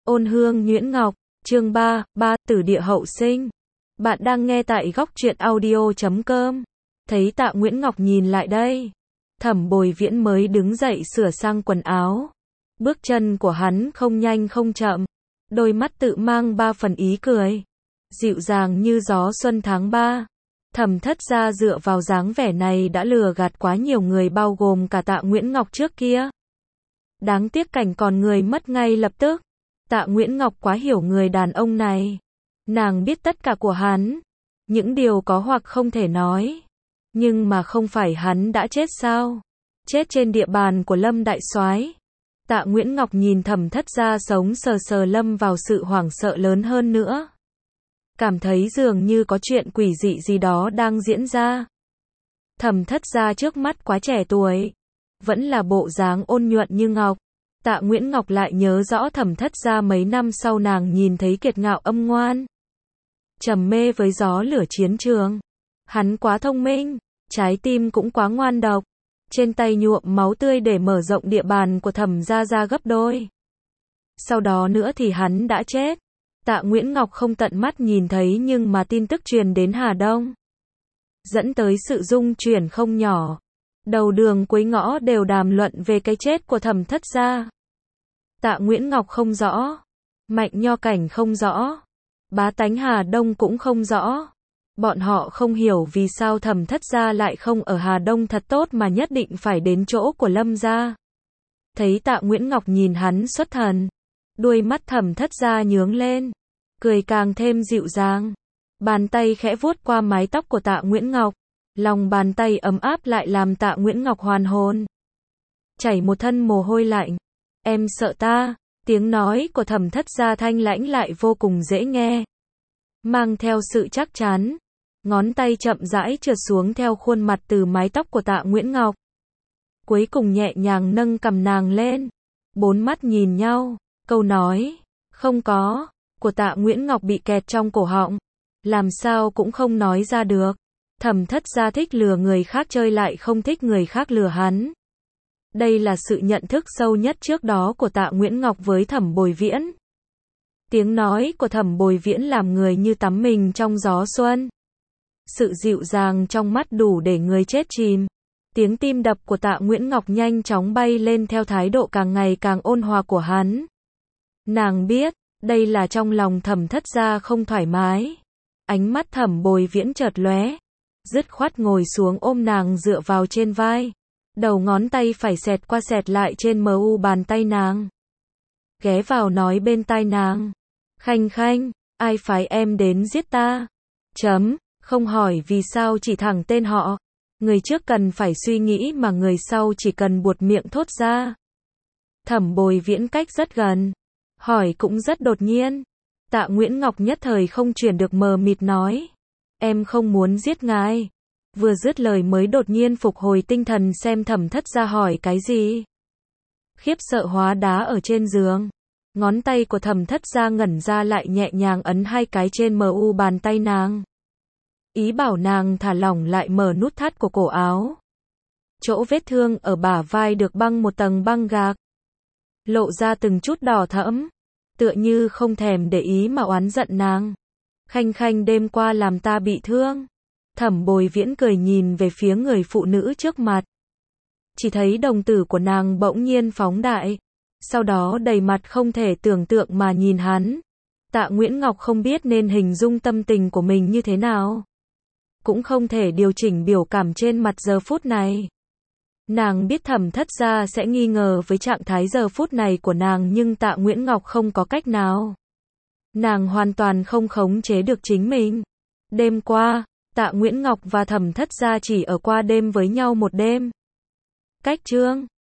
Ôn hương nhuyễn ngọc, chương 3, tử địa hậu sinh. Bạn đang nghe tại góc truyện audio.com. Thấy Tạ Nguyễn Ngọc nhìn lại đây. Thẩm Bồi Viễn mới đứng dậy sửa sang quần áo. Bước chân của hắn không nhanh không chậm. Đôi mắt tự mang ba phần ý cười. Dịu dàng như gió xuân tháng 3. Thẩm Thất Gia dựa vào dáng vẻ này đã lừa gạt quá nhiều người bao gồm cả Tạ Nguyễn Ngọc trước kia. Đáng tiếc cảnh còn người mất ngay lập tức. Tạ Nguyễn Ngọc quá hiểu người đàn ông này. Nàng biết tất cả của hắn. Những điều có hoặc không thể nói. Nhưng mà không phải hắn đã chết sao? Chết trên địa bàn của Lâm Đại Soái. Tạ Nguyễn Ngọc nhìn Thẩm Thất Gia sống sờ sờ lâm vào sự hoảng sợ lớn hơn nữa. Cảm thấy dường như có chuyện quỷ dị gì đó đang diễn ra. Thẩm Thất Gia trước mắt quá trẻ tuổi. Vẫn là bộ dáng ôn nhuận như ngọc. Tạ Nguyễn Ngọc lại nhớ rõ Thẩm Thất Gia mấy năm sau nàng nhìn thấy kiệt ngạo âm ngoan. Trầm mê với gió lửa chiến trường. Hắn quá thông minh, trái tim cũng quá ngoan độc. Trên tay nhuộm máu tươi để mở rộng địa bàn của Thẩm gia ra gấp đôi. Sau đó nữa thì hắn đã chết. Tạ Nguyễn Ngọc không tận mắt nhìn thấy nhưng mà tin tức truyền đến Hà Đông. Dẫn tới sự rung chuyển không nhỏ. Đầu đường cuối ngõ đều đàm luận về cái chết của Thẩm Thất Gia. Tạ Nguyễn Ngọc không rõ. Mạnh Nho Cảnh không rõ. Bá tánh Hà Đông cũng không rõ. Bọn họ không hiểu vì sao Thẩm Thất Gia lại không ở Hà Đông thật tốt mà nhất định phải đến chỗ của Lâm gia. Thấy Tạ Nguyễn Ngọc nhìn hắn xuất thần. Đuôi mắt Thẩm Thất Gia nhướng lên. Cười càng thêm dịu dàng. Bàn tay khẽ vuốt qua mái tóc của Tạ Nguyễn Ngọc. Lòng bàn tay ấm áp lại làm Tạ Nguyễn Ngọc hoàn hồn. Chảy một thân mồ hôi lạnh. Em sợ ta. Tiếng nói của Thẩm Thất Gia thanh lãnh lại vô cùng dễ nghe. Mang theo sự chắc chắn. Ngón tay chậm rãi trượt xuống theo khuôn mặt từ mái tóc của Tạ Nguyễn Ngọc. Cuối cùng nhẹ nhàng nâng cằm nàng lên. Bốn mắt nhìn nhau. Câu nói, không có, của Tạ Nguyễn Ngọc bị kẹt trong cổ họng. Làm sao cũng không nói ra được. Thẩm Thất Gia thích lừa người khác chơi lại không thích người khác lừa hắn. Đây là sự nhận thức sâu nhất trước đó của Tạ Nguyễn Ngọc với Thẩm Bồi Viễn. Tiếng nói của Thẩm Bồi Viễn làm người như tắm mình trong gió xuân. Sự dịu dàng trong mắt đủ để người chết chìm. Tiếng tim đập của Tạ Nguyễn Ngọc nhanh chóng bay lên theo thái độ càng ngày càng ôn hòa của hắn. Nàng biết, đây là trong lòng Thẩm Thất Gia không thoải mái. Ánh mắt Thẩm Bồi Viễn chợt lóe. Dứt khoát ngồi xuống ôm nàng dựa vào trên vai. Đầu ngón tay phải xẹt qua xẹt lại trên mu bàn tay nàng. Ghé vào nói bên tai nàng. Khanh khanh, ai phái em đến giết ta? Không hỏi vì sao chỉ thẳng tên họ. Người trước cần phải suy nghĩ mà người sau chỉ cần buột miệng thốt ra. Thẩm Bồi Viễn cách rất gần. Hỏi cũng rất đột nhiên. Tạ Nguyễn Ngọc nhất thời không chuyển được mờ mịt nói. Em không muốn giết ngài. Vừa dứt lời mới đột nhiên phục hồi tinh thần xem Thẩm Thất Gia hỏi cái gì. Khiếp sợ hóa đá ở trên giường. Ngón tay của Thẩm Thất Gia ngẩn ra lại nhẹ nhàng ấn hai cái trên mu bàn tay nàng. Ý bảo nàng thả lỏng lại mở nút thắt của cổ áo. Chỗ vết thương ở bả vai được băng một tầng băng gạc. Lộ ra từng chút đỏ thẫm. Tựa như không thèm để ý mà oán giận nàng. Khanh khanh đêm qua làm ta bị thương. Thẩm Bồi Viễn cười nhìn về phía người phụ nữ trước mặt. Chỉ thấy đồng tử của nàng bỗng nhiên phóng đại. Sau đó đầy mặt không thể tưởng tượng mà nhìn hắn. Tạ Nguyễn Ngọc không biết nên hình dung tâm tình của mình như thế nào. Cũng không thể điều chỉnh biểu cảm trên mặt giờ phút này. Nàng biết Thẩm Thất Gia sẽ nghi ngờ với trạng thái giờ phút này của nàng nhưng Tạ Nguyễn Ngọc không có cách nào. Nàng hoàn toàn không khống chế được chính mình. Đêm qua, Tạ Nguyễn Ngọc và Thẩm Thất Gia chỉ ở qua đêm với nhau một đêm. Cách chương